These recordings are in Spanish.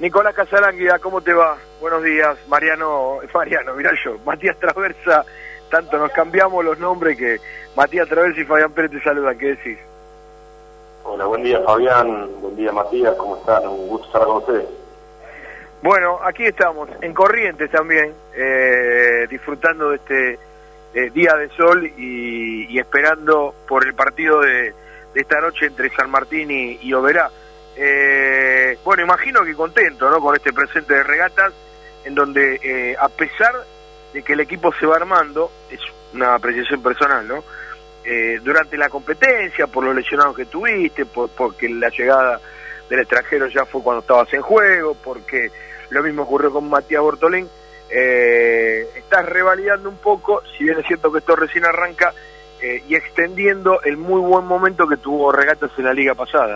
Nicolás Casalánguida, ¿cómo te va? Buenos días, Mariano, mirá yo, Matías Traversa, tanto nos cambiamos los nombres que Matías Traversa y Fabián Pérez te saludan, ¿qué decís? Hola, buen día Fabián, buen día Matías, ¿cómo están? Un gusto estar con ustedes. Bueno, aquí estamos, en Corrientes también, disfrutando de este día de sol y esperando por el partido de esta noche entre San Martín y Oberá. Bueno, imagino que contento, ¿no?, con este presente de Regatas, en donde a pesar de que el equipo se va armando, es una apreciación personal, ¿no?, durante la competencia, por los lesionados que tuviste, porque la llegada del extranjero ya fue cuando estabas en juego, porque lo mismo ocurrió con Matías Bortolín, estás revalidando un poco, si bien es cierto que esto recién arranca, y extendiendo el muy buen momento que tuvo Regatas en la liga pasada.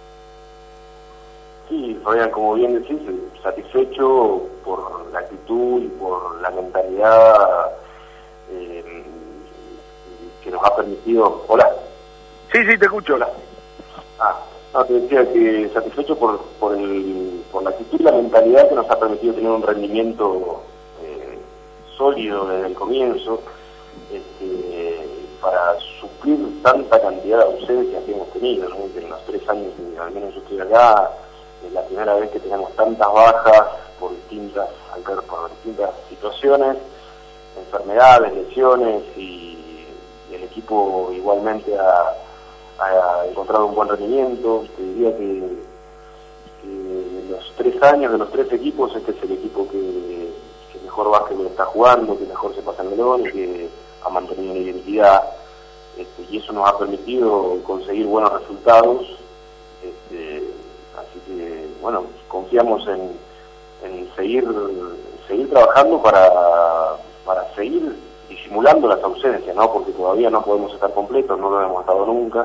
Sí, Fabián, como bien decís, satisfecho por la actitud y por la mentalidad que nos ha permitido... Hola. Sí, te escucho. Hola. No, te decía que satisfecho por la actitud y la mentalidad que nos ha permitido tener un rendimiento sólido desde el comienzo, para suplir tanta cantidad de ausencias que hemos tenido, ¿no? Que en los 3 años, al menos yo estoy acá, es la primera vez que tenemos tantas bajas por distintas situaciones, enfermedades, lesiones, y el equipo igualmente ha encontrado un buen rendimiento. Te diría que de los 3 años, de los 3 equipos, este es el equipo que mejor básquetbol está jugando, que mejor se pasa el melón y que ha mantenido una identidad, y eso nos ha permitido conseguir buenos resultados. Así que, bueno, confiamos en seguir trabajando para seguir disimulando las ausencias, ¿no? Porque todavía no podemos estar completos, no lo hemos estado nunca,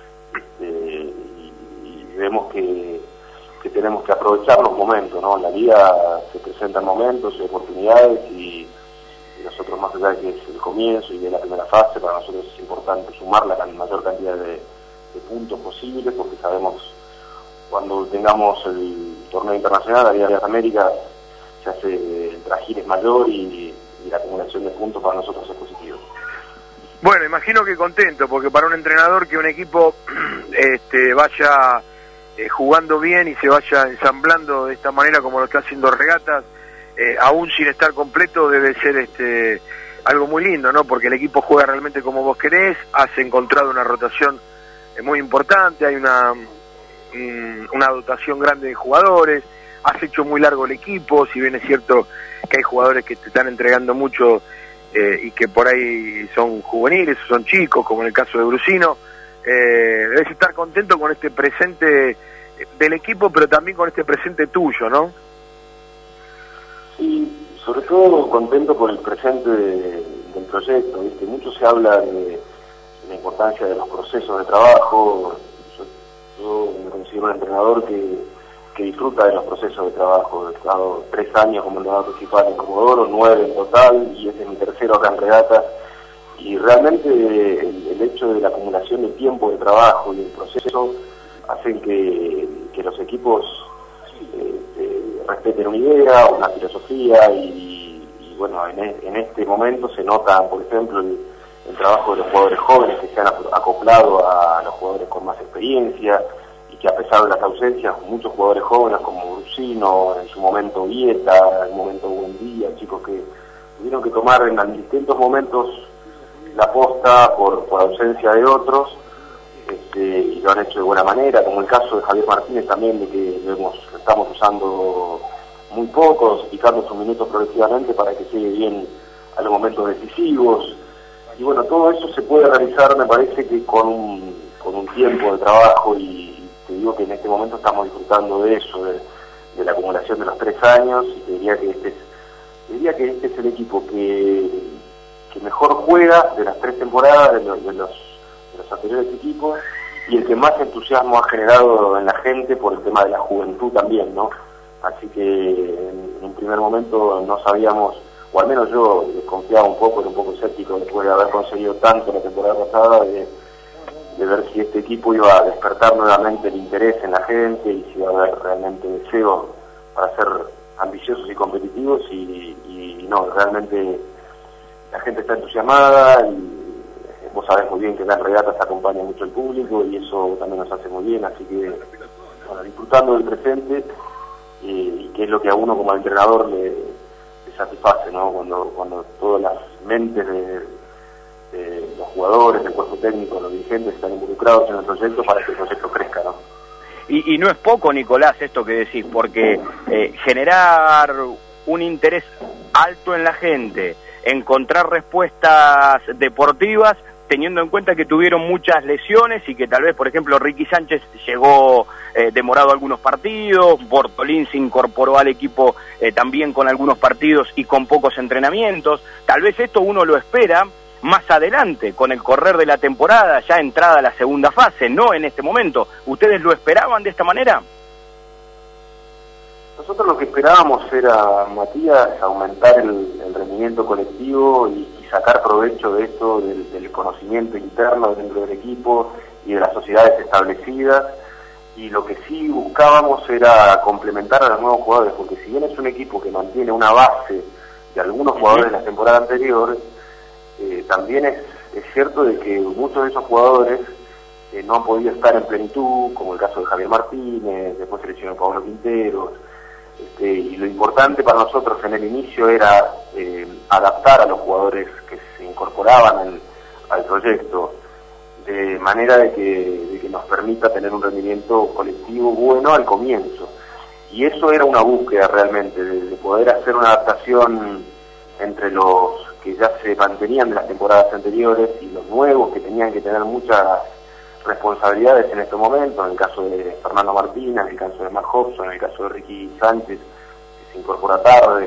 y vemos que tenemos que aprovechar los momentos, ¿no? En la vida se presentan momentos y oportunidades, y nosotros, más allá de que es el comienzo y de la primera fase, para nosotros es importante sumar la mayor cantidad de puntos posibles, porque sabemos cuando tengamos el torneo internacional, la Liga de las Américas, se hace el trajín es mayor y la acumulación de puntos para nosotros es positivo. Bueno, imagino que contento, porque para un entrenador que un equipo vaya jugando bien y se vaya ensamblando de esta manera como lo está haciendo Regatas, aún sin estar completo, debe ser algo muy lindo, ¿no? Porque el equipo juega realmente como vos querés, has encontrado una rotación muy importante, hay una dotación grande de jugadores, has hecho muy largo el equipo, si bien es cierto que hay jugadores que te están entregando mucho y que por ahí son juveniles o son chicos, como en el caso de Brusino. Debes estar contento con este presente del equipo, pero también con este presente tuyo, ¿no? Sí, sobre todo contento por el presente del proyecto, ¿viste? Mucho se habla de la importancia de los procesos de trabajo. Yo me considero un entrenador que disfruta de los procesos de trabajo. He estado 3 años como entrenador principal en Comodoro, 9 en total, y este es mi tercero acá en Regatas, y realmente el hecho de la acumulación de tiempo de trabajo y el proceso hacen que los equipos respeten una idea, una filosofía, y bueno, en este momento se nota, por ejemplo, el trabajo de los jugadores jóvenes que se han acoplado a los jugadores con más experiencia, y que a pesar de las ausencias, muchos jugadores jóvenes como Brusino, en su momento Vieta, en el momento Buendía, chicos que tuvieron que tomar en distintos momentos la posta por ausencia de otros, y lo han hecho de buena manera, como el caso de Javier Martínez también, de que lo estamos usando muy poco, picando sus minutos progresivamente para que llegue bien a los momentos decisivos. Y bueno, todo eso se puede realizar, me parece, que con un tiempo de trabajo, y te digo que en este momento estamos disfrutando de eso, de la acumulación de los 3 años, y te diría que este es el equipo que mejor juega de las 3 temporadas de los anteriores equipos, y el que más entusiasmo ha generado en la gente por el tema de la juventud también, ¿no? Así que en un primer momento no sabíamos, o al menos yo desconfiaba un poco, era un poco escéptico después de haber conseguido tanto la temporada pasada, de ver si este equipo iba a despertar nuevamente el interés en la gente y si iba a haber realmente deseo ser ambiciosos y competitivos y no, realmente la gente está entusiasmada y vos sabés muy bien que en las regatas acompaña mucho el público y eso también nos hace muy bien, así que bueno, disfrutando del presente y que es lo que a uno como entrenador le satisface, ¿no? Cuando todas las mentes de los jugadores, del cuerpo técnico, los dirigentes están involucrados en el proyecto para que el proyecto crezca, ¿no? Y no es poco, Nicolás, esto que decís, porque generar un interés alto en la gente, encontrar respuestas deportivas, teniendo en cuenta que tuvieron muchas lesiones y que tal vez, por ejemplo, Ricky Sánchez llegó demorado a algunos partidos, Bortolín se incorporó al equipo también con algunos partidos y con pocos entrenamientos. Tal vez esto uno lo espera más adelante, con el correr de la temporada, ya entrada la segunda fase, no en este momento. ¿Ustedes lo esperaban de esta manera? Nosotros lo que esperábamos era, Matías, aumentar el rendimiento colectivo y sacar provecho de esto, del conocimiento interno dentro del equipo y de las sociedades establecidas, y lo que sí buscábamos era complementar a los nuevos jugadores, porque si bien es un equipo que mantiene una base de algunos jugadores de la temporada anterior, también es cierto de que muchos de esos jugadores no han podido estar en plenitud, como el caso de Javier Martínez, después se lesionó Pablo Quinteros, y lo importante para nosotros en el inicio era adaptar a los jugadores que se incorporaban al proyecto, de manera de que nos permita tener un rendimiento colectivo bueno al comienzo. Y eso era una búsqueda realmente, de poder hacer una adaptación entre los que ya se mantenían de las temporadas anteriores y los nuevos que tenían que tener muchas responsabilidades en este momento, en el caso de Fernando Martínez, en el caso de Mark Hobson, en el caso de Ricky Sánchez, que se incorpora tarde.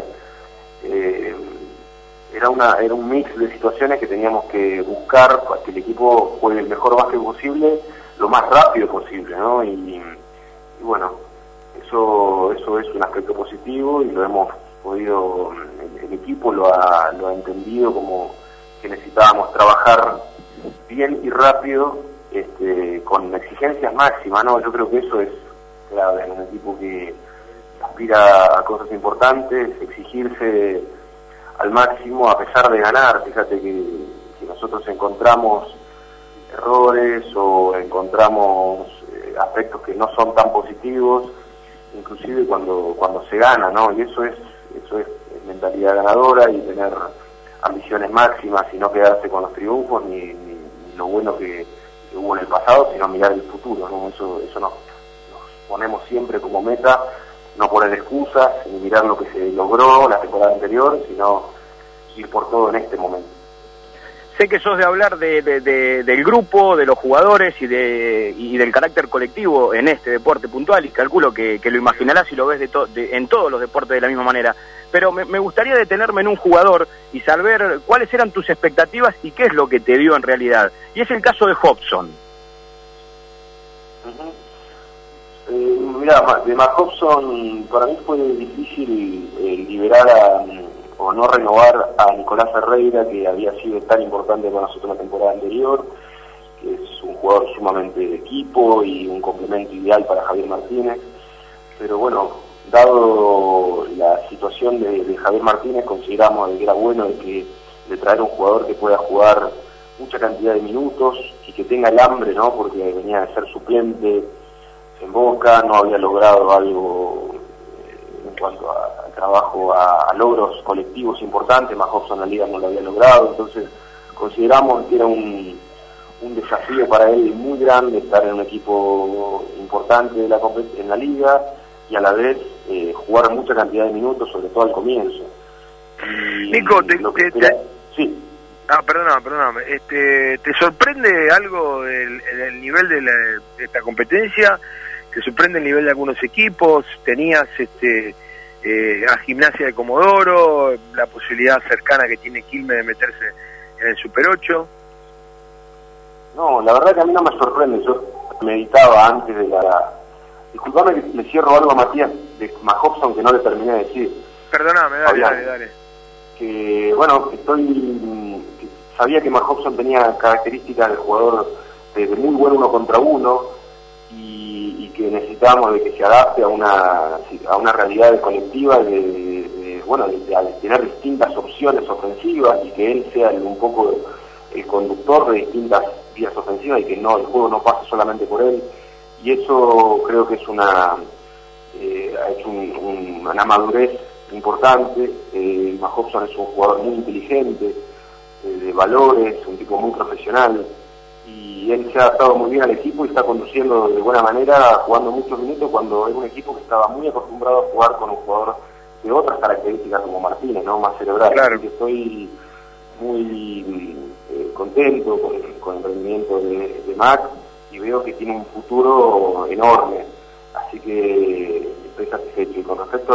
Era un mix de situaciones que teníamos que buscar para que el equipo juegue el mejor básquet posible, lo más rápido posible, ¿no? Y bueno, eso es un aspecto positivo y lo hemos podido, el equipo lo ha entendido como que necesitábamos trabajar bien y rápido, con exigencias máximas, ¿no? Yo creo que eso es clave en un equipo que aspira a cosas importantes, exigirse al máximo a pesar de ganar. Fíjate que nosotros encontramos errores o encontramos aspectos que no son tan positivos, inclusive cuando se gana, ¿no? Y eso es mentalidad ganadora y tener ambiciones máximas y no quedarse con los triunfos ni lo bueno que hubo en el pasado, sino mirar el futuro, ¿no? Eso nos ponemos siempre como meta, no poner excusas ni mirar lo que se logró la temporada anterior, sino ir por todo en este momento. Sé que sos de hablar del grupo, de los jugadores y del carácter colectivo en este deporte puntual, y calculo que lo imaginarás si lo ves en todos los deportes de la misma manera. Pero me gustaría detenerme en un jugador y saber cuáles eran tus expectativas y qué es lo que te dio en realidad. Y es el caso de Hobson. Mirá, de Mark Hobson para mí fue difícil liberar o no renovar a Nicolás Ferreira, que había sido tan importante para nosotros la temporada anterior, que es un jugador sumamente de equipo y un complemento ideal para Javier Martínez. Pero bueno, dado la situación de Javier Martínez, consideramos que era bueno de traer un jugador que pueda jugar mucha cantidad de minutos y que tenga el hambre, ¿no? Porque venía de ser suplente en Boca, no había logrado algo en cuanto al trabajo, a logros colectivos importantes, más Hobson en la liga no lo había logrado, entonces consideramos que era un desafío para él muy grande estar en un equipo importante en la liga y a la vez jugar mucha cantidad de minutos, sobre todo al comienzo. Nico, sí. Perdóname. ¿Te sorprende algo del nivel de esta competencia? ¿Te sorprende el nivel de algunos equipos? ¿Tenías a Gimnasia de Comodoro, la posibilidad cercana que tiene Quilmes de meterse en el Super 8? No, la verdad que a mí no me sorprende. Yo meditaba antes de Disculpame que le cierro algo a Matías de Hobson que no le terminé de decir. Perdóname, dale. Que bueno, sabía que Mark Hobson tenía características de jugador de muy buen uno contra uno y que necesitamos de que se adapte a una realidad colectiva de tener distintas opciones ofensivas y que él sea un poco el conductor de distintas vías ofensivas y que el juego no pase solamente por él. Y eso creo que es ha hecho una madurez importante. Max Hobson es un jugador muy inteligente, de valores, un tipo muy profesional, y él se ha adaptado muy bien al equipo y está conduciendo de buena manera, jugando muchos minutos cuando es un equipo que estaba muy acostumbrado a jugar con un jugador de otras características como Martínez, ¿no? Más cerebral. Claro. Así que estoy muy contento con el rendimiento de Max y veo que tiene un futuro enorme, así que estoy satisfecho. Y con respecto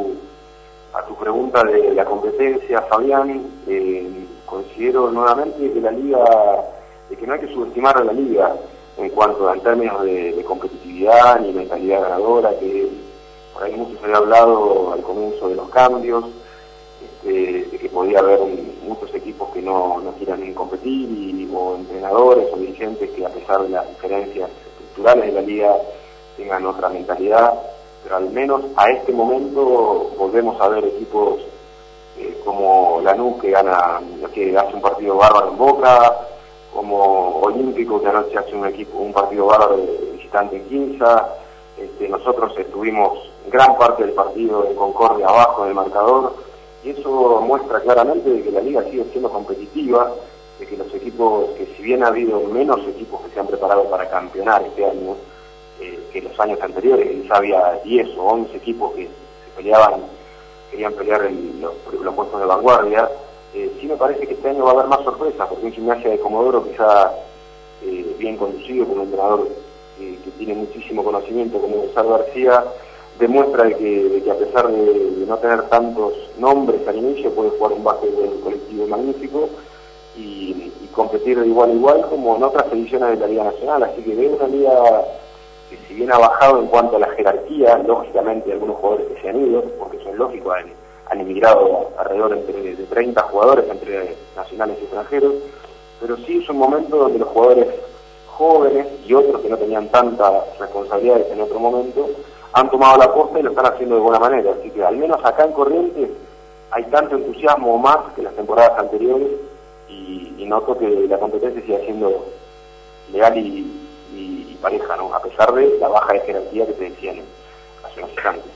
a tu pregunta de la competencia, Fabián, considero nuevamente que la liga, de que no hay que subestimar a la liga en términos de competitividad ni mentalidad ganadora, que por ahí mucho se había hablado al comienzo de los cambios, de que podía haber muchos equipos que no quieran competir, o entrenadores o dirigentes que, a pesar de las diferencias estructurales de la liga, tengan otra mentalidad. Pero al menos a este momento volvemos a ver equipos como Lanús, que hace un partido bárbaro en Boca, como Olímpico, que anoche hace un partido bárbaro de visitante en Quinza. Nosotros estuvimos gran parte del partido en Concordia abajo en el marcador, y eso muestra claramente que la liga sigue siendo competitiva, de que los equipos, que si bien ha habido menos equipos que se han preparado para campeonar este año que los años anteriores, que quizá había 10 o 11 equipos que querían pelear los puestos de vanguardia, sí me parece que este año va a haber más sorpresas, porque un Gimnasia de Comodoro quizá bien conducido, con un entrenador que tiene muchísimo conocimiento como Gonzalo García, demuestra de que a pesar de no tener tantos nombres al inicio, puede jugar un básquetbol colectivo magnífico y competir de igual a igual como en otras ediciones de la Liga Nacional. Así que veo una liga que, si bien ha bajado en cuanto a la jerarquía, lógicamente algunos jugadores que se han ido, porque eso es lógico, han emigrado alrededor de 30 jugadores entre nacionales y extranjeros, pero sí es un momento donde los jugadores jóvenes y otros que no tenían tantas responsabilidades en otro momento han tomado la posta y lo están haciendo de buena manera. Así que al menos acá en Corrientes hay tanto entusiasmo o más que las temporadas anteriores, y noto que la competencia sigue siendo leal y pareja, ¿no? A pesar de la baja de jerarquía que te decían hace unos instantes.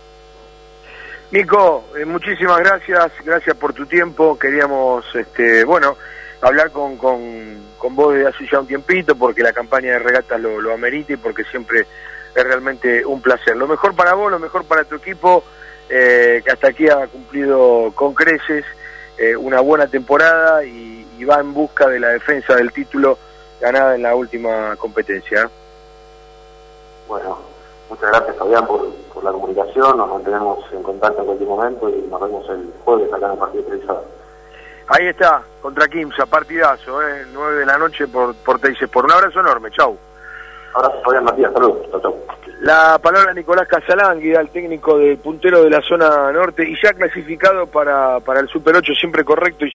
Nico, muchísimas gracias por tu tiempo. Queríamos hablar con vos desde hace ya un tiempito, porque la campaña de regatas lo amerita y porque siempre es realmente un placer. Lo mejor para vos, lo mejor para tu equipo, que hasta aquí ha cumplido con creces una buena temporada y va en busca de la defensa del título ganada en la última competencia. Bueno, muchas gracias, Fabián, por la comunicación. Nos mantenemos en contacto en cualquier momento y nos vemos el jueves acá en el partido televisado. Ahí está, contra Quimsa, partidazo, 9 de la noche por Teis Sport. Un abrazo enorme, chau. Abrazo, Fabián, Matías, saludos, chau. La palabra a Nicolás Casalangui, el técnico del puntero de la zona norte, y ya clasificado para el Super 8, siempre correcto.